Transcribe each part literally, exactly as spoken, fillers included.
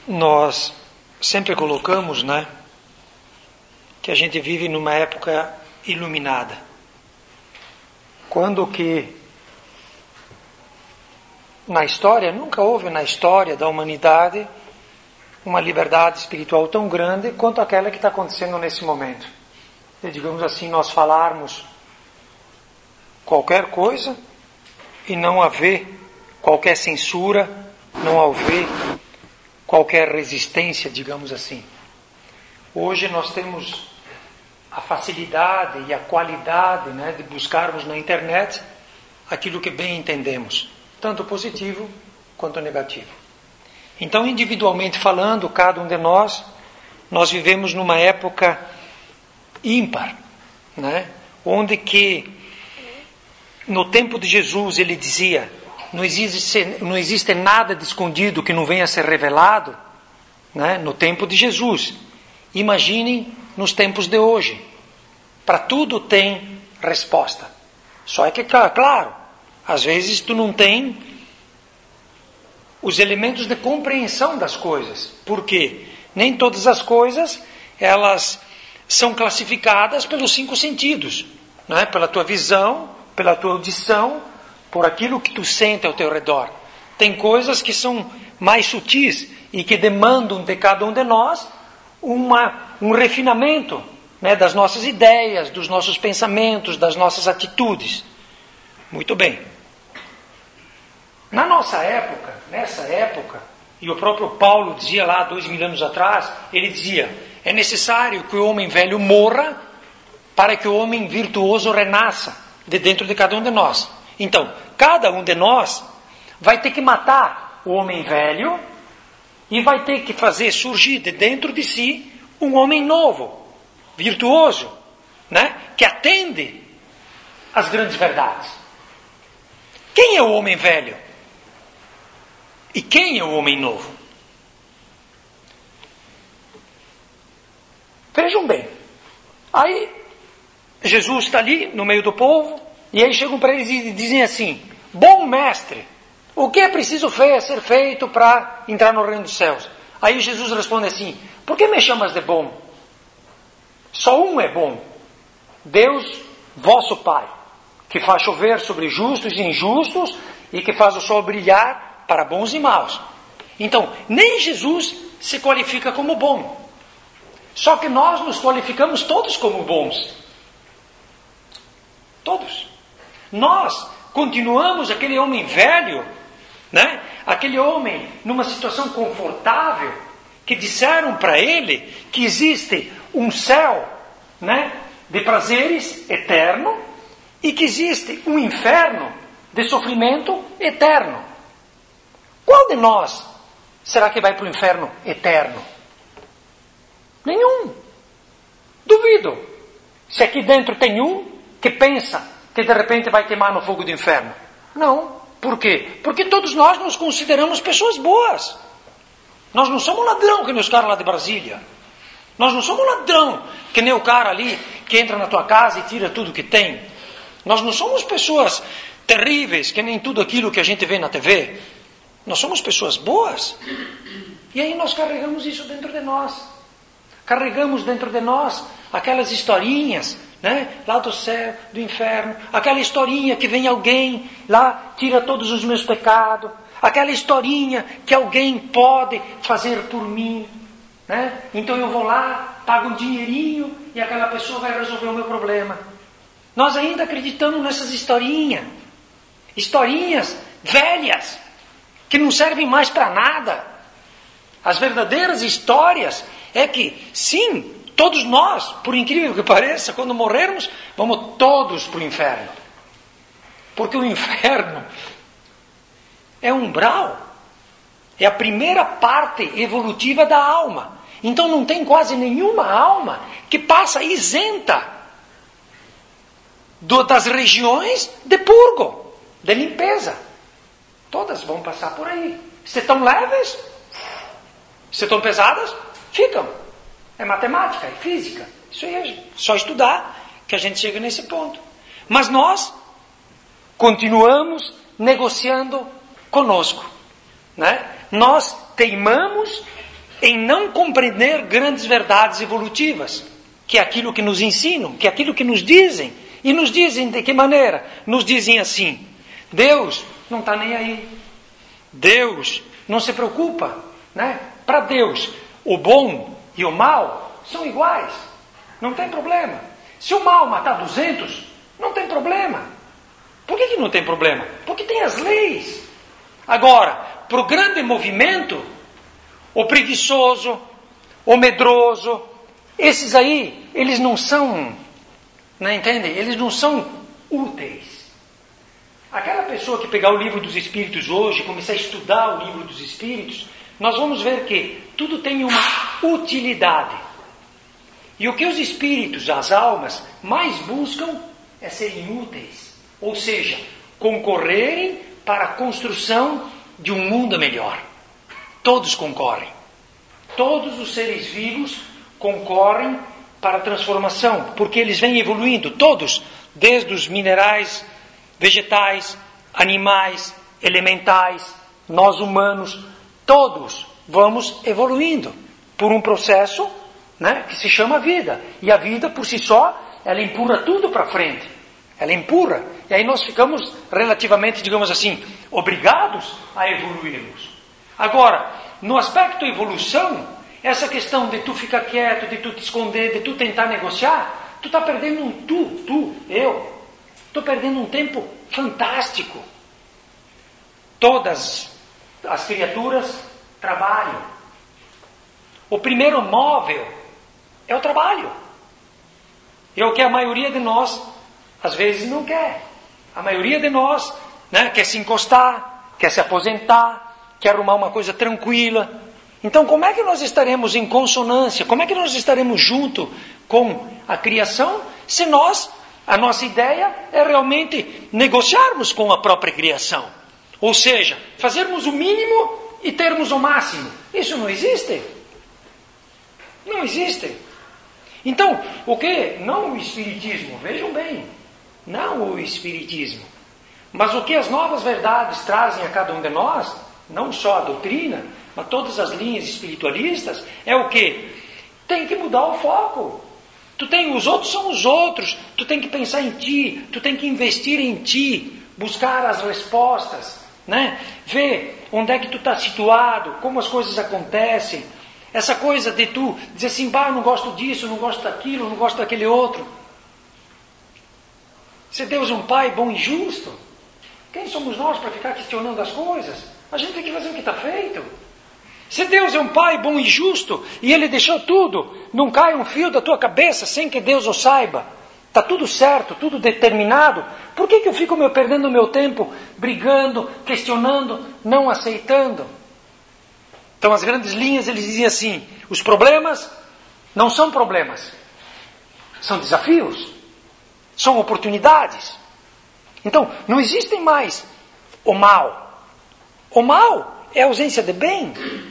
nós sempre colocamos, né, que a gente vive numa época iluminada. Quando que na história, nunca houve na história da humanidade uma liberdade espiritual tão grande quanto aquela que está acontecendo nesse momento. E, digamos assim, nós falarmos qualquer coisa e não haver qualquer censura, não haver qualquer resistência, digamos assim. Hoje nós temos a facilidade e a qualidade, né, de buscarmos na internet aquilo que bem entendemos, tanto positivo quanto negativo. Então, individualmente falando, cada um de nós, nós vivemos numa época ímpar, né, onde que no tempo de Jesus ele dizia: não existe, não existe nada de escondido que não venha a ser revelado, né? No tempo de Jesus. Imaginem nos tempos de hoje. Para tudo tem resposta. Só é que, claro, às vezes tu não tem os elementos de compreensão das coisas. Por quê? Nem todas as coisas elas são classificadas pelos cinco sentidos, né? Pela tua visão, pela tua audição, por aquilo que tu sente ao teu redor. Tem coisas que são mais sutis e que demandam de cada um de nós uma, um refinamento, né, das nossas ideias, dos nossos pensamentos, das nossas atitudes. Muito bem. Na nossa época, nessa época, e o próprio Paulo dizia lá dois mil anos atrás, ele dizia: é necessário que o homem velho morra para que o homem virtuoso renasça de dentro de cada um de nós. Então, cada um de nós vai ter que matar o homem velho e vai ter que fazer surgir de dentro de si um homem novo, virtuoso, né? Que atende às grandes verdades. Quem é o homem velho? E quem é o homem novo? Vejam bem. Aí, Jesus está ali no meio do povo, e aí chegam para eles e dizem assim: bom mestre, o que é preciso ser feito para entrar no reino dos céus? Aí Jesus responde assim: por que me chamas de bom? Só um é bom, Deus, vosso Pai, que faz chover sobre justos e injustos e que faz o sol brilhar para bons e maus. Então, nem Jesus se qualifica como bom. Só que nós nos qualificamos todos como bons. Todos. Nós continuamos aquele homem velho, né? Aquele homem numa situação confortável, que disseram para ele que existe um céu, né, de prazeres eterno e que existe um inferno de sofrimento eterno. Qual de nós será que vai para o inferno eterno? Nenhum. Duvido. Se aqui dentro tem um que pensa que de repente vai queimar no fogo do inferno. Não. Por quê? Porque todos nós nos consideramos pessoas boas. Nós não somos ladrão que nem os caras lá de Brasília. Nós não somos ladrão que nem o cara ali que entra na tua casa e tira tudo que tem. Nós não somos pessoas terríveis que nem tudo aquilo que a gente vê na T V. Nós somos pessoas boas. E aí nós carregamos isso dentro de nós. Carregamos dentro de nós aquelas historinhas, né, lá do céu, do inferno, aquela historinha que vem alguém lá, tira todos os meus pecados, aquela historinha que alguém pode fazer por mim, né? Então eu vou lá, pago um dinheirinho e aquela pessoa vai resolver o meu problema. Nós ainda acreditamos nessas historinhas, historinhas velhas, que não servem mais para nada. As verdadeiras histórias é que, sim, todos nós, por incrível que pareça, quando morrermos, vamos todos para o inferno. Porque o inferno é um umbral. É a primeira parte evolutiva da alma. Então não tem quase nenhuma alma que passa isenta do, das regiões de purgo, de limpeza. Todas vão passar por aí. Se estão leves, se estão pesadas, ficam. É matemática, é física. Isso aí é só estudar que a gente chega nesse ponto. Mas nós continuamos negociando conosco, né? Nós teimamos em não compreender grandes verdades evolutivas, que é aquilo que nos ensinam, que é aquilo que nos dizem. E nos dizem de que maneira? Nos dizem assim: Deus não está nem aí. Deus não se preocupa, né? Para Deus, o bom e o mal são iguais. Não tem problema. Se o mal matar duzentos, não tem problema. Por que que não tem problema? Porque tem as leis. Agora, para o grande movimento, o preguiçoso, o medroso, esses aí, eles não são, né, entende? Eles não são úteis. Aquela pessoa que pegar o livro dos Espíritos hoje, começar a estudar o livro dos Espíritos, nós vamos ver que tudo tem uma utilidade. E o que os Espíritos, as almas, mais buscam é serem úteis. Ou seja, concorrerem para a construção de um mundo melhor. Todos concorrem. Todos os seres vivos concorrem para a transformação, porque eles vêm evoluindo, todos, desde os minerais, vegetais, animais, elementais, nós humanos, todos vamos evoluindo por um processo, né, que se chama vida. E a vida, por si só, ela empurra tudo para frente. Ela empurra. E aí nós ficamos relativamente, digamos assim, obrigados a evoluirmos. Agora, no aspecto evolução, essa questão de tu ficar quieto, de tu te esconder, de tu tentar negociar, tu está perdendo um tu, tu, eu. Estou perdendo um tempo fantástico. Todas as criaturas trabalham. O primeiro móvel é o trabalho. É o que a maioria de nós, às vezes, não quer. A maioria de nós, né, quer se encostar, quer se aposentar, quer arrumar uma coisa tranquila. Então, como é que nós estaremos em consonância? Como é que nós estaremos junto com a criação se nós, a nossa ideia é realmente negociarmos com a própria criação? Ou seja, fazermos o mínimo e termos o máximo. Isso não existe. Não existe. Então, o que? Não o Espiritismo, vejam bem, não o Espiritismo, mas o que as novas verdades trazem a cada um de nós, não só a doutrina, mas todas as linhas espiritualistas, é o que? Tem que mudar o foco. Tu tem, os outros são os outros, tu tem que pensar em ti, tu tem que investir em ti, buscar as respostas, né? Ver onde é que tu está situado, como as coisas acontecem. Essa coisa de tu dizer assim, bah, eu não gosto disso, não gosto daquilo, não gosto daquele outro. Se Deus é um pai bom e justo, quem somos nós para ficar questionando as coisas? A gente tem que fazer o que está feito. Se Deus é um pai bom e justo, e Ele deixou tudo, não cai um fio da tua cabeça sem que Deus o saiba, está tudo certo, tudo determinado, por que que eu fico meu, perdendo o meu tempo brigando, questionando, não aceitando? Então as grandes linhas, eles diziam assim, os problemas não são problemas, são desafios, são oportunidades. Então, não existem mais o mal. O mal é a ausência de bem.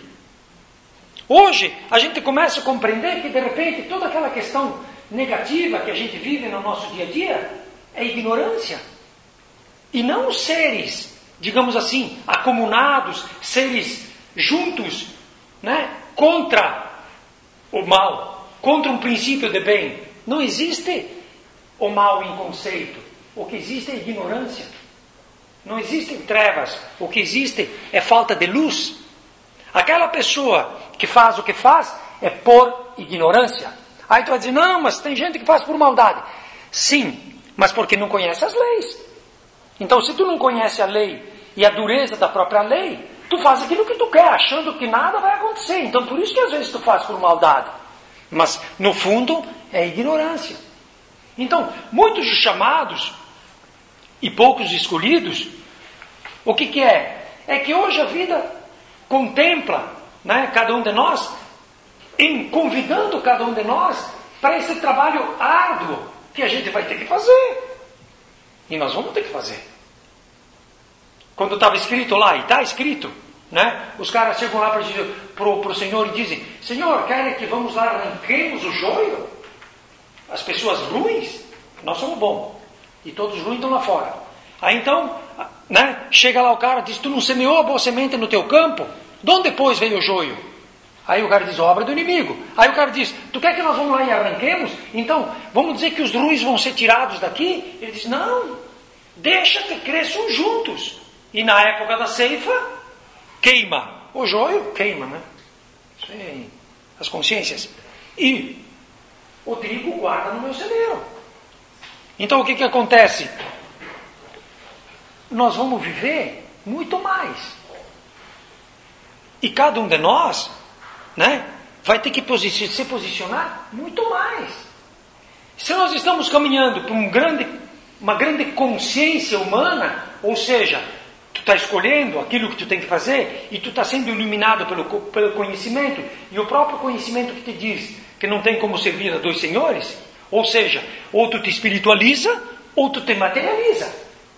Hoje, a gente começa a compreender que, de repente, toda aquela questão negativa que a gente vive no nosso dia a dia é ignorância. E não os seres, digamos assim, acumulados, seres juntos, né, contra o mal, contra um princípio de bem. Não existe o mal em conceito. O que existe é ignorância. Não existem trevas. O que existe é falta de luz. Aquela pessoa que faz o que faz é por ignorância. Aí tu vai dizer, não, mas tem gente que faz por maldade. Sim, mas porque não conhece as leis. Então, se tu não conhece a lei e a dureza da própria lei, tu faz aquilo que tu quer, achando que nada vai acontecer. Então, por isso que às vezes tu faz por maldade. Mas, no fundo, é ignorância. Então, muitos dos chamados e poucos escolhidos, o que que é? É que hoje a vida contempla, né, cada um de nós, em convidando cada um de nós para esse trabalho árduo que a gente vai ter que fazer. E nós vamos ter que fazer. Quando estava escrito lá, e está escrito, né, os caras chegam lá para o Senhor e dizem, Senhor, querem que vamos lá, arranquemos o joio? As pessoas ruins, nós somos bons. E todos os ruins estão lá fora. Aí então, né, chega lá o cara e diz, tu não semeou a boa semente no teu campo? De onde depois veio o joio? Aí o cara diz, obra do inimigo. Aí o cara diz, tu quer que nós vamos lá e arranquemos? Então, vamos dizer que os ruins vão ser tirados daqui? Ele diz, não, deixa que cresçam juntos. E na época da ceifa, queima. O joio queima, né? Sim, as consciências. E o trigo guarda no meu celeiro. Então o que que acontece? Nós vamos viver muito mais. E cada um de nós, né, vai ter que posi- se posicionar muito mais. Se nós estamos caminhando para um grande, uma grande consciência humana, ou seja, tu está escolhendo aquilo que tu tem que fazer e tu está sendo iluminado pelo, pelo conhecimento, e o próprio conhecimento que te diz que não tem como servir a dois senhores, ou seja, ou tu te espiritualiza ou tu te materializa.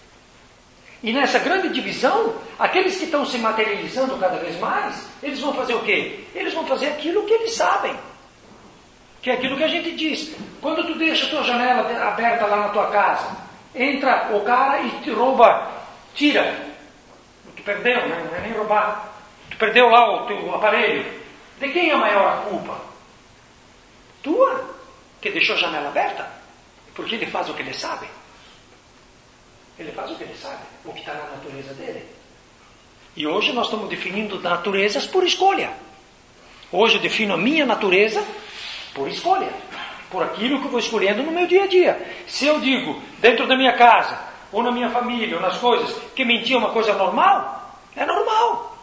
E nessa grande divisão, aqueles que estão se materializando cada vez mais, eles vão fazer o quê? Eles vão fazer aquilo que eles sabem, que é aquilo que a gente diz. Quando tu deixa a tua janela aberta lá na tua casa, entra o cara e te rouba, tira. Tu perdeu, né? Não é nem roubar. Tu perdeu lá o teu aparelho. De quem é a maior culpa? Tua, que deixou a janela aberta. Porque ele faz o que ele sabe. Ele faz o que ele sabe, o que está na natureza dele. E hoje nós estamos definindo naturezas por escolha. Hoje eu defino a minha natureza por escolha. Por aquilo que eu vou escolhendo no meu dia a dia. Se eu digo, dentro da minha casa, ou na minha família, ou nas coisas, que mentir é uma coisa normal, é normal.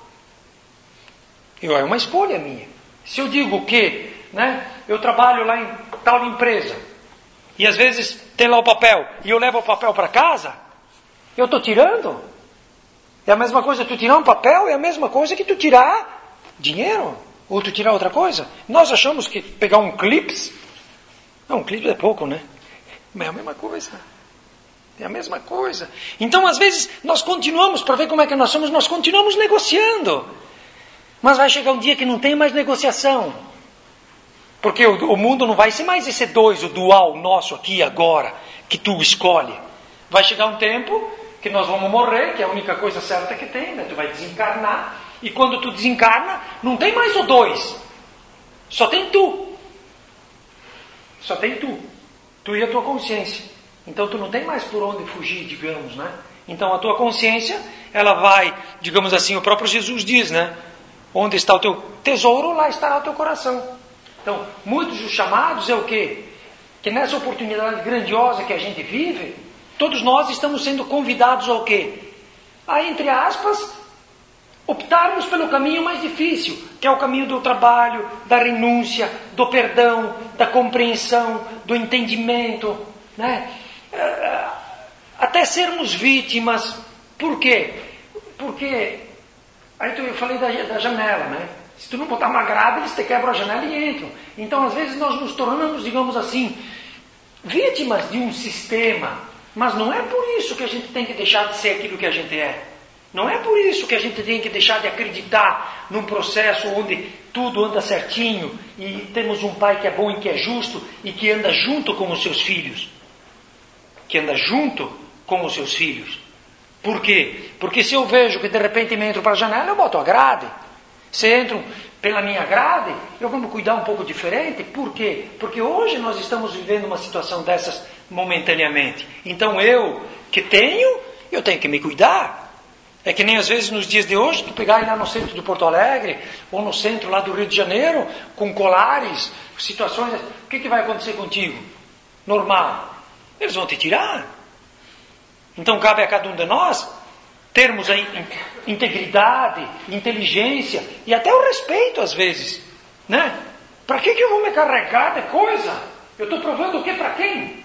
Eu, é uma escolha minha. Se eu digo que, né, eu trabalho lá em tal empresa, e às vezes tem lá o papel, e eu levo o papel para casa, eu estou tirando. É a mesma coisa tu tirar um papel, é a mesma coisa que tu tirar dinheiro, ou tu tirar outra coisa. Nós achamos que pegar um clips, não, um clips é pouco, né? Mas é a mesma coisa. É a mesma coisa. Então, às vezes, nós continuamos, para ver como é que nós somos, nós continuamos negociando. Mas vai chegar um dia que não tem mais negociação. Porque o, o mundo não vai ser mais esse dois, o dual nosso aqui agora, que tu escolhe. Vai chegar um tempo que nós vamos morrer, que é a única coisa certa que tem, né? Tu vai desencarnar, e quando tu desencarna, não tem mais o dois. Só tem tu. Só tem tu. Tu e a tua consciência. Então tu não tem mais por onde fugir, digamos, né? Então a tua consciência, ela vai, digamos assim, o próprio Jesus diz, né? Onde está o teu tesouro, lá estará o teu coração. Então, muitos dos chamados é o quê? Que nessa oportunidade grandiosa que a gente vive, todos nós estamos sendo convidados ao quê? A, entre aspas, optarmos pelo caminho mais difícil, que é o caminho do trabalho, da renúncia, do perdão, da compreensão, do entendimento, né? Até sermos vítimas. Por quê? Porque, aí eu falei da, da janela, né? Se tu não botar uma grade, eles te quebram a janela e entram. Então, às vezes, nós nos tornamos, digamos assim, vítimas de um sistema. Mas não é por isso que a gente tem que deixar de ser aquilo que a gente é. Não é por isso que a gente tem que deixar de acreditar num processo onde tudo anda certinho e temos um pai que é bom e que é justo e que anda junto com os seus filhos. Que anda junto com os seus filhos. Por quê? Porque se eu vejo que de repente me entro para a janela, eu boto a grade. Se entram pela minha grade, eu vou me cuidar um pouco diferente. Por quê? Porque hoje nós estamos vivendo uma situação dessas momentaneamente. Então eu, que tenho, eu tenho que me cuidar. É que nem às vezes nos dias de hoje, tu pegar lá no centro de Porto Alegre, ou no centro lá do Rio de Janeiro, com colares, situações, o que, que vai acontecer contigo? Normal. Eles vão te tirar. Então cabe a cada um de nós termos a integridade, inteligência e até o respeito às vezes, né? Para que, que eu vou me carregar de coisa? Eu estou provando o que para quem?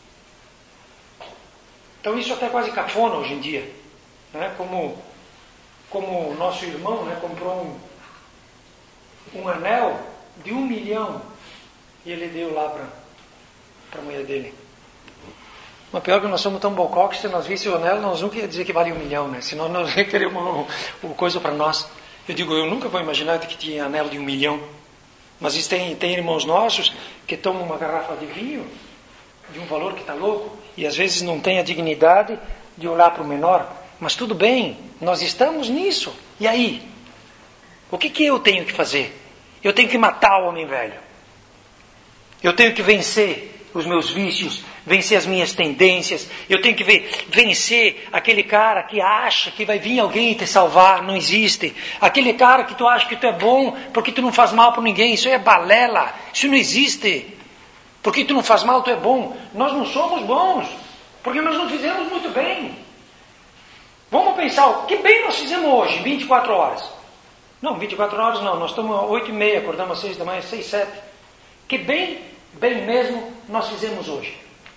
Então isso até é quase cafona hoje em dia, né? Como, como o nosso irmão, né, comprou um, um anel de um milhão e ele deu lá para a mulher dele. Mas pior que nós somos tão bocó que se nós víssemos o anel, nós nunca ia dizer que vale um milhão, né? Senão nós queremos o, o coisa para nós. Eu digo, eu nunca vou imaginar que tinha anel de um milhão. Mas isso tem, tem irmãos nossos que tomam uma garrafa de vinho de um valor que está louco e às vezes não tem a dignidade de olhar para o menor. Mas tudo bem, nós estamos nisso. E aí? O que, que eu tenho que fazer? Eu tenho que matar o homem velho. Eu tenho que vencer os meus vícios, vencer as minhas tendências. Eu tenho que ver, vencer aquele cara que acha que vai vir alguém te salvar. Não existe. Aquele cara que tu acha que tu é bom porque tu não faz mal para ninguém. Isso é balela. Isso não existe. Porque tu não faz mal, tu é bom. Nós não somos bons. Porque nós não fizemos muito bem. Vamos pensar, o que bem nós fizemos hoje, em vinte e quatro horas? Não, vinte e quatro horas não. Nós estamos às oito e meia, acordamos às seis da manhã, seis, sete. Que bem, bem mesmo nós fizemos hoje.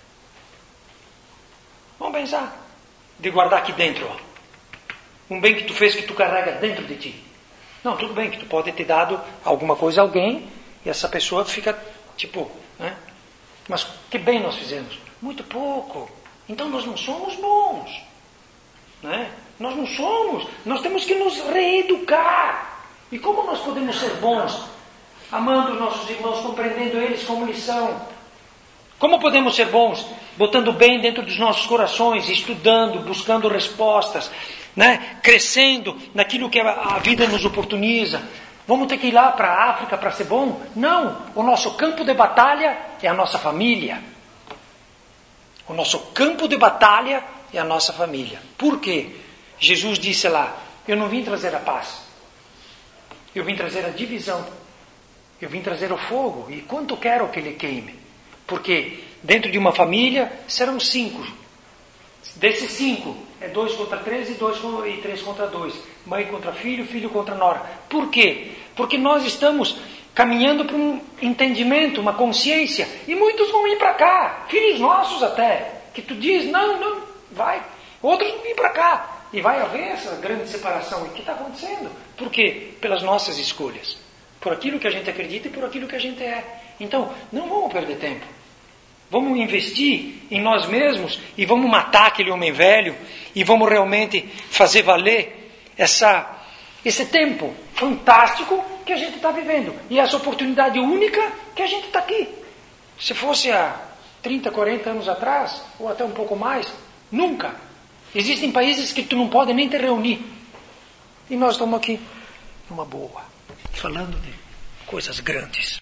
Vamos pensar. De guardar aqui dentro. Ó. Um bem que tu fez, que tu carrega dentro de ti. Não, tudo bem que tu pode ter dado alguma coisa a alguém e essa pessoa fica, tipo, né? Mas que bem nós fizemos? Muito pouco. Então nós não somos bons. Né? Nós não somos. Nós temos que nos reeducar. E como nós podemos ser bons? Amando os nossos irmãos, compreendendo eles como eles são. Como podemos ser bons? Botando bem dentro dos nossos corações, estudando, buscando respostas, né? Crescendo naquilo que a vida nos oportuniza. Vamos ter que ir lá para a África para ser bom? Não. O nosso campo de batalha é a nossa família. O nosso campo de batalha é a nossa família. Por quê? Jesus disse lá, eu não vim trazer a paz. Eu vim trazer a divisão. Eu vim trazer o fogo. E quanto quero que ele queime? Porque dentro de uma família serão cinco. Desses cinco, é dois contra três e, dois, e três contra dois. Mãe contra filho, filho contra nora. Por quê? Porque nós estamos caminhando para um entendimento, uma consciência. E muitos vão ir para cá. Filhos nossos até. Que tu diz, não, não, vai. Outros vão vir para cá. E vai haver essa grande separação. E o que está acontecendo? Por quê? Pelas nossas escolhas. Por aquilo que a gente acredita e por aquilo que a gente é. Então, não vamos perder tempo. Vamos investir em nós mesmos e vamos matar aquele homem velho e vamos realmente fazer valer essa, esse tempo fantástico que a gente está vivendo. E essa oportunidade única que a gente está aqui. Se fosse há trinta, quarenta anos atrás, ou até um pouco mais, nunca. Existem países que tu não pode nem te reunir. E nós estamos aqui, numa boa, falando de coisas grandes.